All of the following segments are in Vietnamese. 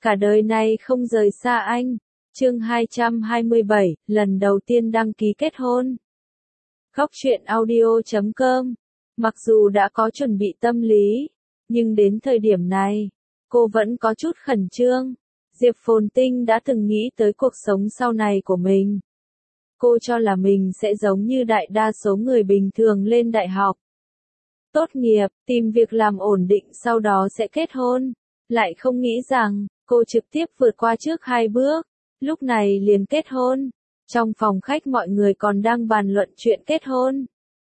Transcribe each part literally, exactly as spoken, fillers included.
cả đời này không rời xa anh. Chương hai trăm hai mươi bảy, lần đầu tiên đăng ký kết hôn. Góc truyện audio chấm com. Mặc dù đã có chuẩn bị tâm lý, nhưng đến thời điểm này, cô vẫn có chút khẩn trương. Diệp Phồn Tinh đã từng nghĩ tới cuộc sống sau này của mình. Cô cho là mình sẽ giống như đại đa số người bình thường lên đại học. Tốt nghiệp, tìm việc làm ổn định sau đó sẽ kết hôn. Lại không nghĩ rằng, cô trực tiếp vượt qua trước hai bước, lúc này liền kết hôn. Trong phòng khách mọi người còn đang bàn luận chuyện kết hôn.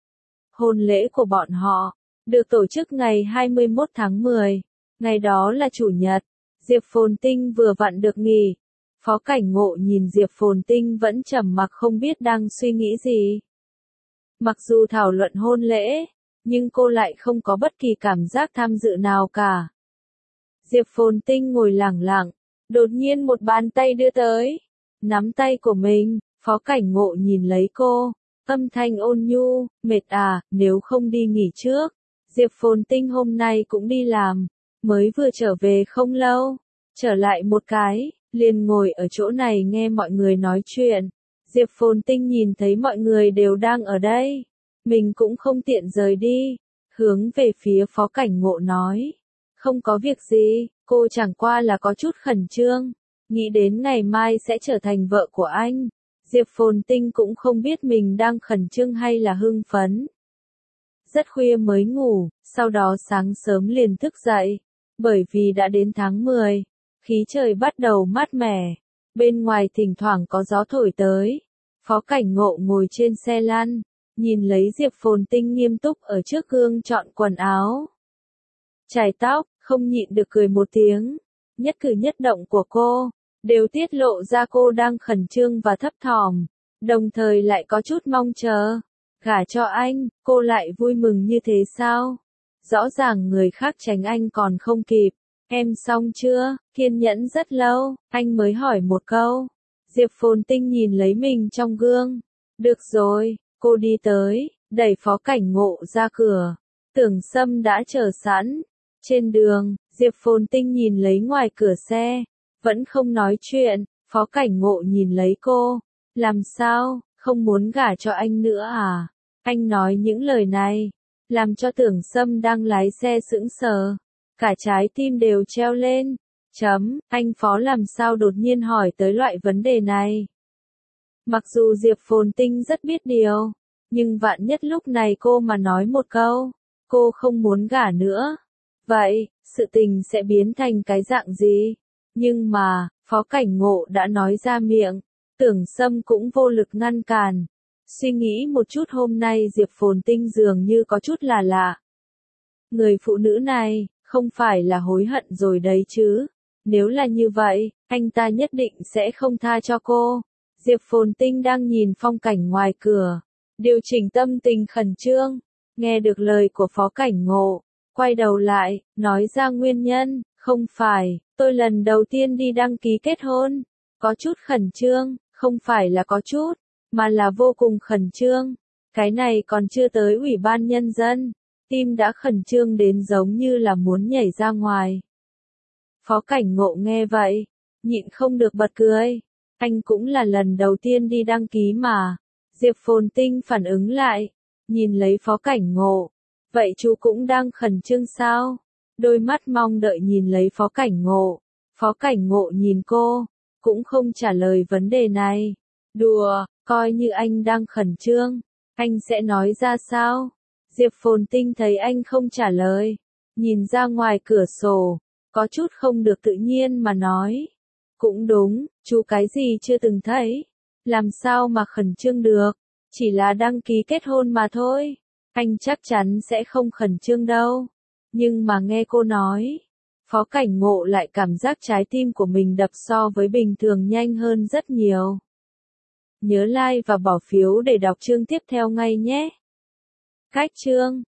Hôn lễ của bọn họ, được tổ chức ngày hai mươi mốt tháng mười, ngày đó là chủ nhật. Diệp Phồn Tinh vừa vặn được nghỉ. Phó Cảnh Ngộ nhìn Diệp Phồn Tinh vẫn trầm mặc không biết đang suy nghĩ gì. Mặc dù thảo luận hôn lễ, nhưng cô lại không có bất kỳ cảm giác tham dự nào cả. Diệp Phồn Tinh ngồi lẳng lặng, đột nhiên một bàn tay đưa tới, nắm tay của mình. Phó Cảnh Ngộ nhìn lấy cô, âm thanh ôn nhu, mệt à, nếu không đi nghỉ trước. Diệp Phồn Tinh hôm nay cũng đi làm, mới vừa trở về không lâu, trở lại một cái, liền ngồi ở chỗ này nghe mọi người nói chuyện. Diệp Phồn Tinh nhìn thấy mọi người đều đang ở đây, mình cũng không tiện rời đi, hướng về phía Phó Cảnh Ngộ nói, không có việc gì, cô chẳng qua là có chút khẩn trương, nghĩ đến ngày mai sẽ trở thành vợ của anh. Diệp Phồn Tinh cũng không biết mình đang khẩn trương hay là hưng phấn. Rất khuya mới ngủ, sau đó sáng sớm liền thức dậy, bởi vì đã đến tháng mười, khí trời bắt đầu mát mẻ, bên ngoài thỉnh thoảng có gió thổi tới. Phó Cảnh Ngộ ngồi trên xe lăn, nhìn lấy Diệp Phồn Tinh nghiêm túc ở trước gương chọn quần áo, chải tóc, không nhịn được cười một tiếng. Nhất cử nhất động của cô đều tiết lộ ra cô đang khẩn trương và thấp thỏm, đồng thời lại có chút mong chờ. Gả cho anh, cô lại vui mừng như thế sao? Rõ ràng người khác tránh anh còn không kịp. Em xong chưa? Kiên nhẫn rất lâu, anh mới hỏi một câu. Diệp Phồn Tinh nhìn lấy mình trong gương. Được rồi, cô đi tới, đẩy Phó Cảnh Ngộ ra cửa. Tưởng Sâm đã chờ sẵn. Trên đường, Diệp Phồn Tinh nhìn lấy ngoài cửa xe, vẫn không nói chuyện. Phó Cảnh Ngộ nhìn lấy cô. Làm sao, không muốn gả cho anh nữa à? Anh nói những lời này, làm cho Tưởng Sâm đang lái xe sững sờ, cả trái tim đều treo lên. Chấm, anh Phó làm sao đột nhiên hỏi tới loại vấn đề này? Mặc dù Diệp Phồn Tinh rất biết điều, nhưng vạn nhất lúc này cô mà nói một câu, cô không muốn gả nữa. Vậy, sự tình sẽ biến thành cái dạng gì? Nhưng mà, Phó Cảnh Ngộ đã nói ra miệng, Tưởng Sâm cũng vô lực ngăn cản. Suy nghĩ một chút hôm nay Diệp Phồn Tinh dường như có chút là lạ. Người phụ nữ này, không phải là hối hận rồi đấy chứ. Nếu là như vậy, anh ta nhất định sẽ không tha cho cô. Diệp Phồn Tinh đang nhìn phong cảnh ngoài cửa, điều chỉnh tâm tình khẩn trương. Nghe được lời của Phó Cảnh Ngộ, quay đầu lại, nói ra nguyên nhân. Không phải, tôi lần đầu tiên đi đăng ký kết hôn. Có chút khẩn trương, không phải là có chút, mà là vô cùng khẩn trương. Cái này còn chưa tới ủy ban nhân dân, tim đã khẩn trương đến giống như là muốn nhảy ra ngoài. Phó Cảnh Ngộ nghe vậy, nhịn không được bật cười. Anh cũng là lần đầu tiên đi đăng ký mà. Diệp Phồn Tinh phản ứng lại, nhìn lấy Phó Cảnh Ngộ. Vậy chú cũng đang khẩn trương sao? Đôi mắt mong đợi nhìn lấy Phó Cảnh Ngộ. Phó Cảnh Ngộ nhìn cô, cũng không trả lời vấn đề này. Đùa, coi như anh đang khẩn trương, anh sẽ nói ra sao? Diệp Phồn Tinh thấy anh không trả lời, nhìn ra ngoài cửa sổ, có chút không được tự nhiên mà nói. Cũng đúng, chú cái gì chưa từng thấy, làm sao mà khẩn trương được, chỉ là đăng ký kết hôn mà thôi, anh chắc chắn sẽ không khẩn trương đâu. Nhưng mà nghe cô nói, Phó Cảnh Ngộ lại cảm giác trái tim của mình đập so với bình thường nhanh hơn rất nhiều. Nhớ like và bỏ phiếu để đọc chương tiếp theo ngay nhé. Cách chương